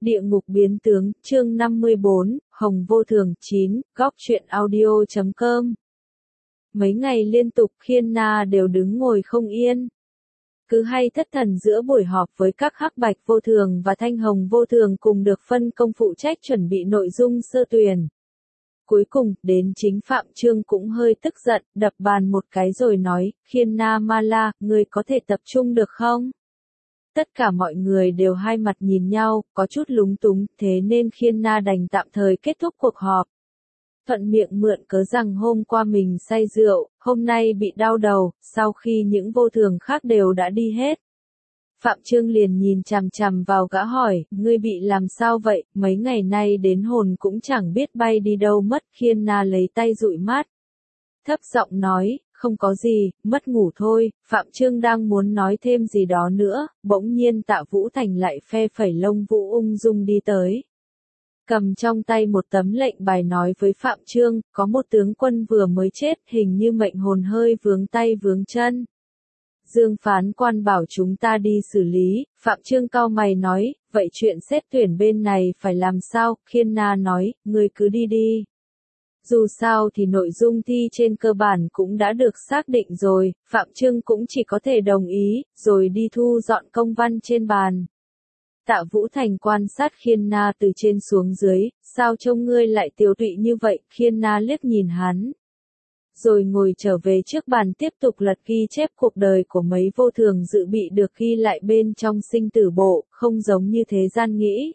Địa ngục biến tướng, chương 54, Hồng Vô Thường 9, góc truyện audio.com. Mấy ngày liên tục Khiên Na đều đứng ngồi không yên. Cứ hay thất thần giữa buổi họp với các Hắc Bạch Vô Thường và Thanh Hồng Vô Thường cùng được phân công phụ trách chuẩn bị nội dung sơ tuyển. Cuối cùng, đến chính Phạm Chương cũng hơi tức giận, đập bàn một cái rồi nói, Khiên Na Ma La, ngươi có thể tập trung được không? Tất cả mọi người đều hai mặt nhìn nhau, có chút lúng túng, thế nên Khiên Na đành tạm thời kết thúc cuộc họp. Thuận miệng mượn cớ rằng hôm qua mình say rượu, hôm nay bị đau đầu, sau khi những vô thường khác đều đã đi hết. Phạm Chương liền nhìn chằm chằm vào gã hỏi, ngươi bị làm sao vậy, mấy ngày nay đến hồn cũng chẳng biết bay đi đâu mất. Khiên Na lấy tay dụi mắt. Thấp giọng nói, không có gì, mất ngủ thôi. Phạm Chương đang muốn nói thêm gì đó nữa, bỗng nhiên Tạ Vũ Thành lại phe phẩy lông vũ ung dung đi tới. Cầm trong tay một tấm lệnh bài nói với Phạm Chương, có một tướng quân vừa mới chết, hình như mệnh hồn hơi vướng tay vướng chân. Dương phán quan bảo chúng ta đi xử lý. Phạm Chương cau mày nói, vậy chuyện xét tuyển bên này phải làm sao? Khiên Na nói, ngươi cứ đi đi. Dù sao thì nội dung thi trên cơ bản cũng đã được xác định rồi, Phạm Chương cũng chỉ có thể đồng ý, rồi đi thu dọn công văn trên bàn. Tạ Vũ Thành quan sát Khiên Na từ trên xuống dưới, sao trông ngươi lại tiều tụy như vậy? Khiên Na liếc nhìn hắn. Rồi ngồi trở về trước bàn tiếp tục lật ghi chép cuộc đời của mấy vô thường dự bị được ghi lại bên trong sinh tử bộ, không giống như thế gian nghĩ.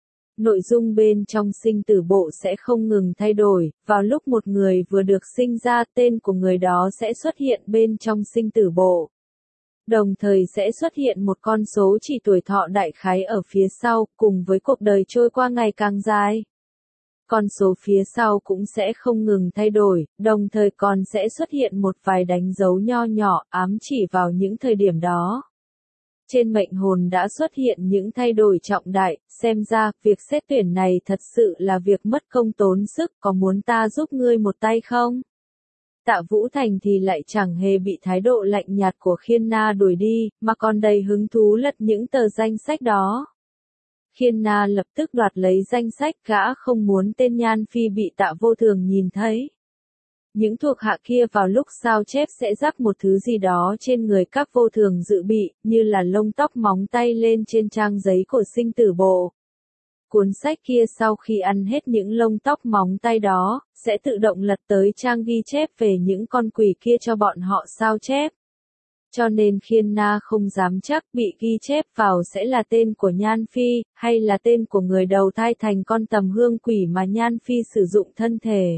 Nội dung bên trong sinh tử bộ sẽ không ngừng thay đổi, vào lúc một người vừa được sinh ra tên của người đó sẽ xuất hiện bên trong sinh tử bộ. Đồng thời sẽ xuất hiện một con số chỉ tuổi thọ đại khái ở phía sau, cùng với cuộc đời trôi qua ngày càng dài. Con số phía sau cũng sẽ không ngừng thay đổi, đồng thời còn sẽ xuất hiện một vài đánh dấu nho nhỏ ám chỉ vào những thời điểm đó. Trên mệnh hồn đã xuất hiện những thay đổi trọng đại, xem ra, việc xét tuyển này thật sự là việc mất công tốn sức, có muốn ta giúp ngươi một tay không? Tạ Vũ Thành thì lại chẳng hề bị thái độ lạnh nhạt của Khiên Na đuổi đi, mà còn đầy hứng thú lật những tờ danh sách đó. Khiên Na lập tức đoạt lấy danh sách, gã không muốn tên Nhan Phi bị Tạ Vô Thường nhìn thấy. Những thuộc hạ kia vào lúc sao chép sẽ rắc một thứ gì đó trên người các vô thường dự bị, như là lông tóc móng tay lên trên trang giấy của sinh tử bộ. Cuốn sách kia sau khi ăn hết những lông tóc móng tay đó, sẽ tự động lật tới trang ghi chép về những con quỷ kia cho bọn họ sao chép. Cho nên Khiên Na không dám chắc bị ghi chép vào sẽ là tên của Nhan Phi, hay là tên của người đầu thai thành con tầm hương quỷ mà Nhan Phi sử dụng thân thể.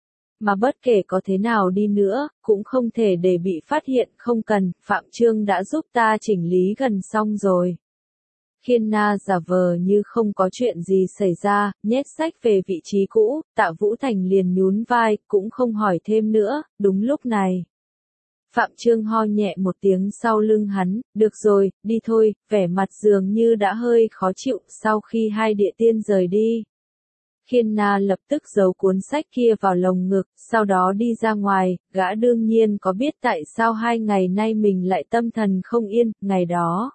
Mà bất kể có thế nào đi nữa, cũng không thể để bị phát hiện, không cần, Phạm Chương đã giúp ta chỉnh lý gần xong rồi. Khiên Na giả vờ như không có chuyện gì xảy ra, nhét sách về vị trí cũ, Tạ Vũ Thành liền nhún vai, cũng không hỏi thêm nữa. Đúng lúc này, Phạm Chương ho nhẹ một tiếng sau lưng hắn, được rồi, đi thôi, vẻ mặt dường như đã hơi khó chịu sau khi hai địa tiên rời đi. Khiên Na lập tức giấu cuốn sách kia vào lồng ngực, sau đó đi ra ngoài, gã đương nhiên có biết tại sao 2 ngày nay mình lại tâm thần không yên, ngày đó.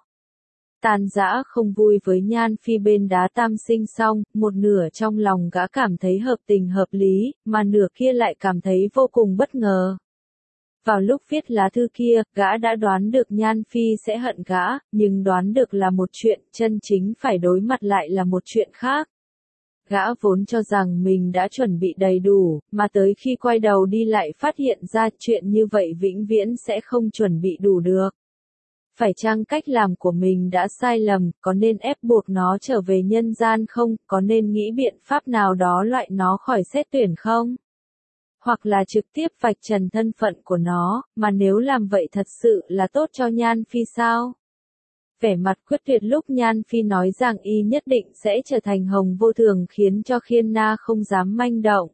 Tàn dã không vui với Nhan Phi bên đá tam sinh xong, một nửa trong lòng gã cảm thấy hợp tình hợp lý, mà nửa kia lại cảm thấy vô cùng bất ngờ. Vào lúc viết lá thư kia, gã đã đoán được Nhan Phi sẽ hận gã, nhưng đoán được là một chuyện, chân chính phải đối mặt lại là một chuyện khác. Gã vốn cho rằng mình đã chuẩn bị đầy đủ, mà tới khi quay đầu đi lại phát hiện ra chuyện như vậy vĩnh viễn sẽ không chuẩn bị đủ được. Phải chăng cách làm của mình đã sai lầm, có nên ép buộc nó trở về nhân gian không, có nên nghĩ biện pháp nào đó loại nó khỏi xét tuyển không? Hoặc là trực tiếp vạch trần thân phận của nó, mà nếu làm vậy thật sự là tốt cho Nhan Phi sao? Vẻ mặt quyết tuyệt lúc Nhan Phi nói rằng y nhất định sẽ trở thành Hồng Vô Thường khiến cho Khiên Na không dám manh động.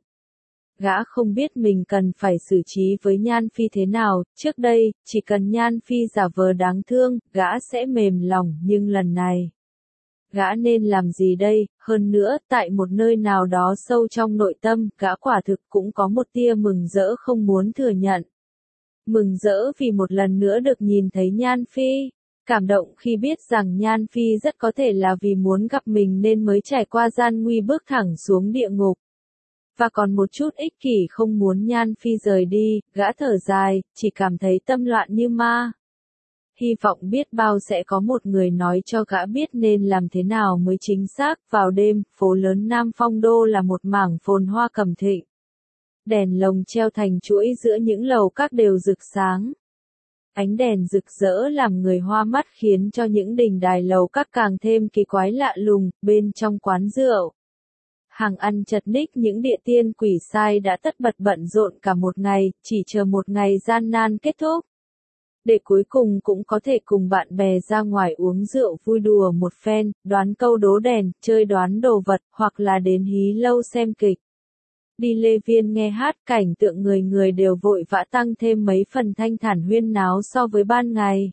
Gã không biết mình cần phải xử trí với Nhan Phi thế nào, trước đây, chỉ cần Nhan Phi giả vờ đáng thương, gã sẽ mềm lòng, nhưng lần này, gã nên làm gì đây? Hơn nữa, tại một nơi nào đó sâu trong nội tâm, gã quả thực cũng có một tia mừng rỡ không muốn thừa nhận. Mừng rỡ vì một lần nữa được nhìn thấy Nhan Phi. Cảm động khi biết rằng Nhan Phi rất có thể là vì muốn gặp mình nên mới trải qua gian nguy bước thẳng xuống địa ngục. Và còn một chút ích kỷ không muốn Nhan Phi rời đi, gã thở dài, chỉ cảm thấy tâm loạn như ma. Hy vọng biết bao sẽ có một người nói cho gã biết nên làm thế nào mới chính xác. Vào đêm, phố lớn Nam Phong Đô là một mảng phồn hoa cẩm thịnh. Đèn lồng treo thành chuỗi giữa những lầu các đều rực sáng. Ánh đèn rực rỡ làm người hoa mắt khiến cho những đình đài lầu các càng thêm kỳ quái lạ lùng. Bên trong quán rượu, hàng ăn chật ních những địa tiên quỷ sai đã tất bật bận rộn cả một ngày, chỉ chờ một ngày gian nan kết thúc. Để cuối cùng cũng có thể cùng bạn bè ra ngoài uống rượu vui đùa một phen, đoán câu đố đèn, chơi đoán đồ vật, hoặc là đến hí lâu xem kịch. Đi Lê Viên nghe hát, cảnh tượng người người đều vội vã tăng thêm mấy phần thanh thản huyên náo so với ban ngày.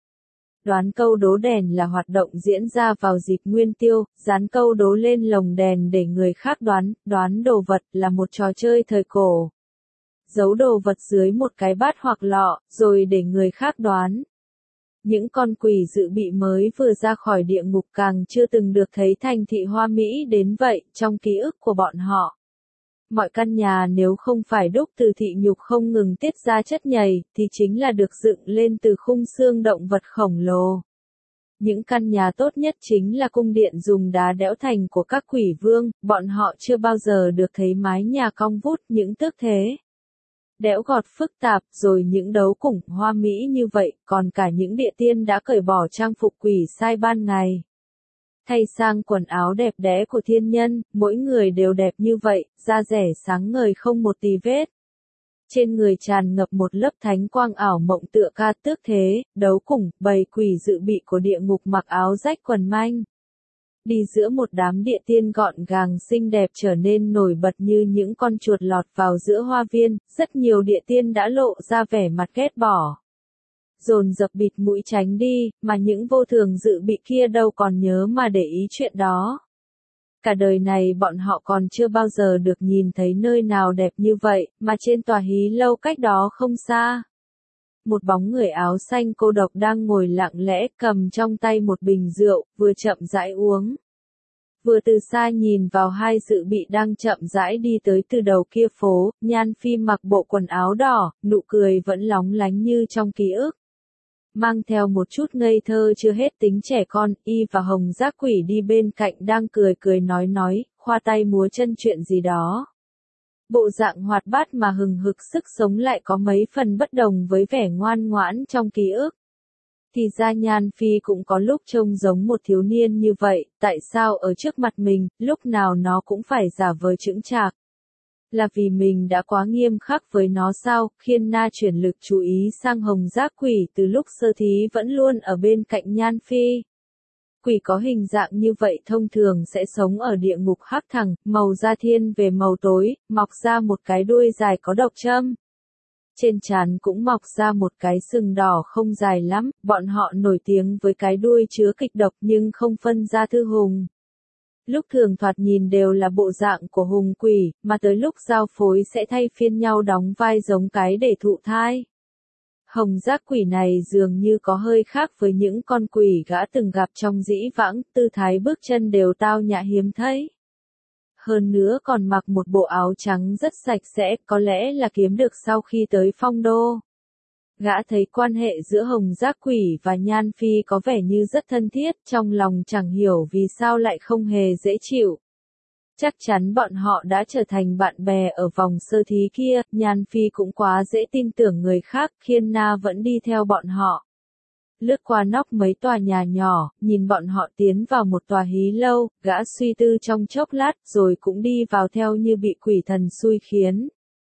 Đoán câu đố đèn là hoạt động diễn ra vào dịp Nguyên Tiêu, dán câu đố lên lồng đèn để người khác đoán đồ vật là một trò chơi thời cổ. Giấu đồ vật dưới một cái bát hoặc lọ, rồi để người khác đoán. Những con quỷ dự bị mới vừa ra khỏi địa ngục càng chưa từng được thấy thành thị hoa mỹ đến vậy, trong ký ức của bọn họ. Mọi căn nhà nếu không phải đúc từ thị nhục không ngừng tiết ra chất nhầy, thì chính là được dựng lên từ khung xương động vật khổng lồ. Những căn nhà tốt nhất chính là cung điện dùng đá đẽo thành của các quỷ vương, bọn họ chưa bao giờ được thấy mái nhà cong vút những tước thế. Đẽo gọt phức tạp, rồi những đấu củng hoa mỹ như vậy, còn cả những địa tiên đã cởi bỏ trang phục quỷ sai ban ngày. Thay sang quần áo đẹp đẽ của thiên nhân, mỗi người đều đẹp như vậy, da rẻ sáng ngời không một tì vết. Trên người tràn ngập một lớp thánh quang ảo mộng tựa ca tước thế, đấu củng, bầy quỷ dự bị của địa ngục mặc áo rách quần manh. Đi giữa một đám địa tiên gọn gàng xinh đẹp trở nên nổi bật như những con chuột lọt vào giữa hoa viên, rất nhiều địa tiên đã lộ ra vẻ mặt ghét bỏ. Dồn dập bịt mũi tránh đi, mà những vô thường dự bị kia đâu còn nhớ mà để ý chuyện đó. Cả đời này bọn họ còn chưa bao giờ được nhìn thấy nơi nào đẹp như vậy, mà trên tòa hí lâu cách đó không xa. Một bóng người áo xanh cô độc đang ngồi lặng lẽ cầm trong tay một bình rượu, vừa chậm rãi uống. Vừa từ xa nhìn vào hai dự bị đang chậm rãi đi tới từ đầu kia phố, Nhan Phi mặc bộ quần áo đỏ, nụ cười vẫn lóng lánh như trong ký ức. Mang theo một chút ngây thơ chưa hết tính trẻ con, y và Hồng Giác Quỷ đi bên cạnh đang cười cười nói, khoa tay múa chân chuyện gì đó. Bộ dạng hoạt bát mà hừng hực sức sống lại có mấy phần bất đồng với vẻ ngoan ngoãn trong ký ức. Thì ra Nhan Phi cũng có lúc trông giống một thiếu niên như vậy, tại sao ở trước mặt mình, lúc nào nó cũng phải giả vờ chững chạc. Là vì mình đã quá nghiêm khắc với nó sao? Khiên Na chuyển lực chú ý sang Hồng Giác Quỷ từ lúc sơ thí vẫn luôn ở bên cạnh Nhan Phi. Quỷ có hình dạng như vậy thông thường sẽ sống ở địa ngục hắc thẳng, màu da thiên về màu tối, mọc ra một cái đuôi dài có độc châm. Trên trán cũng mọc ra một cái sừng đỏ không dài lắm, bọn họ nổi tiếng với cái đuôi chứa kịch độc nhưng không phân ra thư hùng. Lúc thường thoạt nhìn đều là bộ dạng của hùng quỷ, mà tới lúc giao phối sẽ thay phiên nhau đóng vai giống cái để thụ thai. Hồng Giác Quỷ này dường như có hơi khác với những con quỷ gã từng gặp trong dĩ vãng, tư thái bước chân đều tao nhã hiếm thấy. Hơn nữa còn mặc một bộ áo trắng rất sạch sẽ, có lẽ là kiếm được sau khi tới Phong Đô. Gã thấy quan hệ giữa Hồng Giác Quỷ và Nhan Phi có vẻ như rất thân thiết, trong lòng chẳng hiểu vì sao lại không hề dễ chịu. Chắc chắn bọn họ đã trở thành bạn bè ở vòng sơ thí kia, Nhan Phi cũng quá dễ tin tưởng người khác, Khiên Na vẫn đi theo bọn họ. Lướt qua nóc mấy tòa nhà nhỏ, nhìn bọn họ tiến vào một tòa hí lâu, gã suy tư trong chốc lát rồi cũng đi vào theo như bị quỷ thần xui khiến.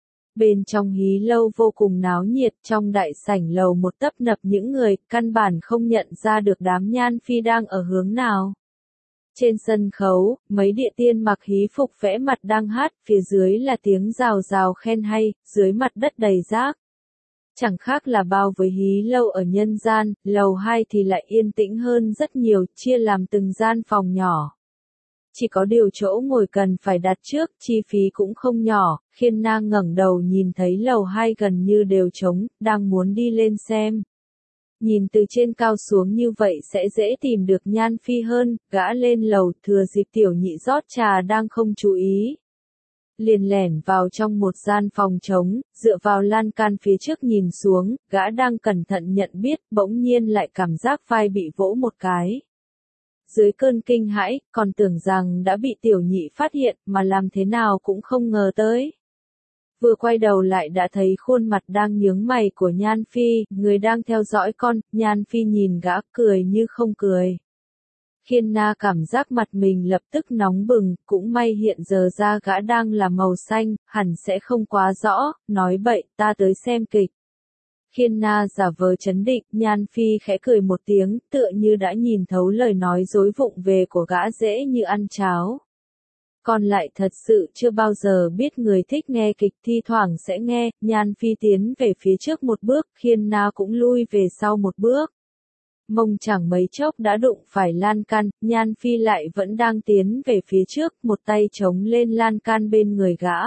Bên trong hí lâu vô cùng náo nhiệt, trong đại sảnh lầu một tấp nập những người, căn bản không nhận ra được đám Nhan Phi đang ở hướng nào. Trên sân khấu, mấy địa tiên mặc hí phục vẽ mặt đang hát, phía dưới là tiếng rào rào khen hay, dưới mặt đất đầy rác. Chẳng khác là bao với hí lâu ở nhân gian, lầu 2 thì lại yên tĩnh hơn rất nhiều, chia làm từng gian phòng nhỏ. Chỉ có điều chỗ ngồi cần phải đặt trước, chi phí cũng không nhỏ, Khiên Na ngẩng đầu nhìn thấy lầu 2 gần như đều trống, đang muốn đi lên xem. Nhìn từ trên cao xuống như vậy sẽ dễ tìm được Nhan Phi hơn, gã lên lầu, thừa dịp tiểu nhị rót trà đang không chú ý. Liền lẻn vào trong một gian phòng trống, dựa vào lan can phía trước nhìn xuống, gã đang cẩn thận nhận biết, bỗng nhiên lại cảm giác vai bị vỗ một cái. Dưới cơn kinh hãi, còn tưởng rằng đã bị tiểu nhị phát hiện, mà làm thế nào cũng không ngờ tới. Vừa quay đầu lại đã thấy khuôn mặt đang nhướng mày của Nhan Phi, người đang theo dõi con. Nhan Phi nhìn gã cười như không cười. Khiên Na cảm giác mặt mình lập tức nóng bừng, cũng may hiện giờ da gã đang là màu xanh, hẳn sẽ không quá rõ, nói bậy, ta tới xem kịch. Khiên Na giả vờ trấn định, Nhan Phi khẽ cười một tiếng, tựa như đã nhìn thấu lời nói dối vụng về của gã dễ như ăn cháo. Còn lại thật sự chưa bao giờ biết người thích nghe kịch thi thoảng sẽ nghe. Nhan Phi tiến về phía trước một bước, Khiên Na cũng lui về sau một bước. Mông chẳng mấy chốc đã đụng phải lan can, Nhan Phi lại vẫn đang tiến về phía trước, một tay chống lên lan can bên người gã.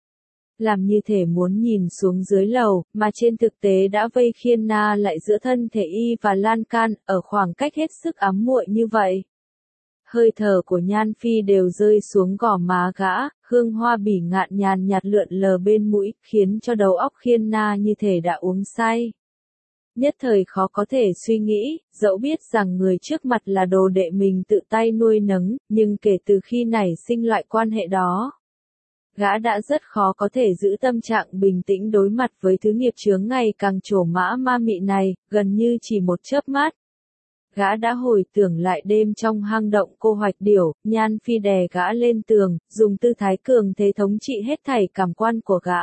Làm như thể muốn nhìn xuống dưới lầu, mà trên thực tế đã vây Khiên Na lại giữa thân thể y và lan can, ở khoảng cách hết sức ám muội như vậy. Hơi thở của Nhan Phi đều rơi xuống gò má gã, hương hoa bỉ ngạn nhàn nhạt lượn lờ bên mũi, khiến cho đầu óc Khiên Na như thể đã uống say. Nhất thời khó có thể suy nghĩ, dẫu biết rằng người trước mặt là đồ đệ mình tự tay nuôi nấng, nhưng kể từ khi nảy sinh loại quan hệ đó, gã đã rất khó có thể giữ tâm trạng bình tĩnh đối mặt với thứ nghiệp chướng ngày càng trổ mã ma mị này, gần như chỉ một chớp mắt. Gã đã hồi tưởng lại đêm trong hang động Cô Hoạch Điểu, Nhan Phi đè gã lên tường, dùng tư thái cường thế thống trị hết thảy cảm quan của gã.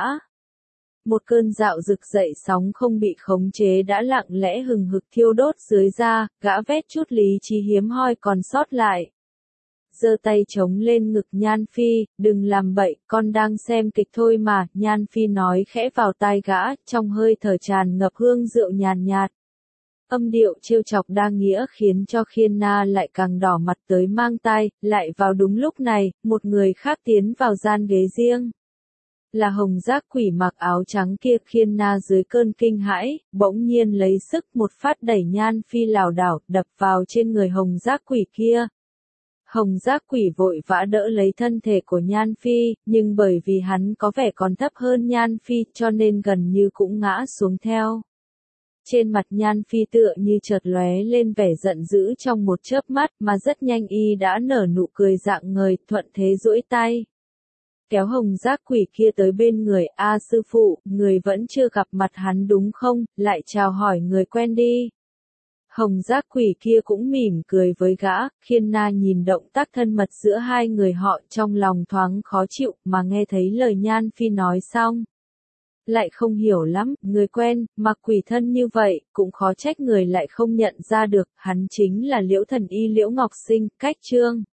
Một cơn dạo rực dậy sóng không bị khống chế đã lặng lẽ hừng hực thiêu đốt dưới da, gã vét chút lý trí hiếm hoi còn sót lại. Giơ tay chống lên ngực Nhan Phi, đừng làm bậy, con đang xem kịch thôi mà, Nhan Phi nói khẽ vào tai gã, trong hơi thở tràn ngập hương rượu nhàn nhạt. Âm điệu trêu chọc đa nghĩa khiến cho Khiên Na lại càng đỏ mặt tới mang tai, lại vào đúng lúc này, một người khác tiến vào gian ghế riêng. Là Hồng Giác Quỷ mặc áo trắng kia. Khiên Na dưới cơn kinh hãi, bỗng nhiên lấy sức một phát đẩy Nhan Phi lảo đảo, đập vào trên người Hồng Giác Quỷ kia. Hồng Giác Quỷ vội vã đỡ lấy thân thể của Nhan Phi, nhưng bởi vì hắn có vẻ còn thấp hơn Nhan Phi cho nên gần như cũng ngã xuống theo. Trên mặt Nhan Phi tựa như chợt lóe lên vẻ giận dữ trong một chớp mắt, mà rất nhanh y đã nở nụ cười rạng ngời, thuận thế duỗi tay. Kéo Hồng Giác Quỷ kia tới bên người. A sư phụ, người vẫn chưa gặp mặt hắn đúng không, lại chào hỏi người quen đi. Hồng Giác Quỷ kia cũng mỉm cười với gã. Khiên Na nhìn động tác thân mật giữa hai người họ trong lòng thoáng khó chịu, mà nghe thấy lời Nhan Phi nói xong. Lại không hiểu lắm, người quen, mặc quỷ thân như vậy, cũng khó trách người lại không nhận ra được, hắn chính là Liễu Thần Y Liễu Ngọc Sinh. Cách chương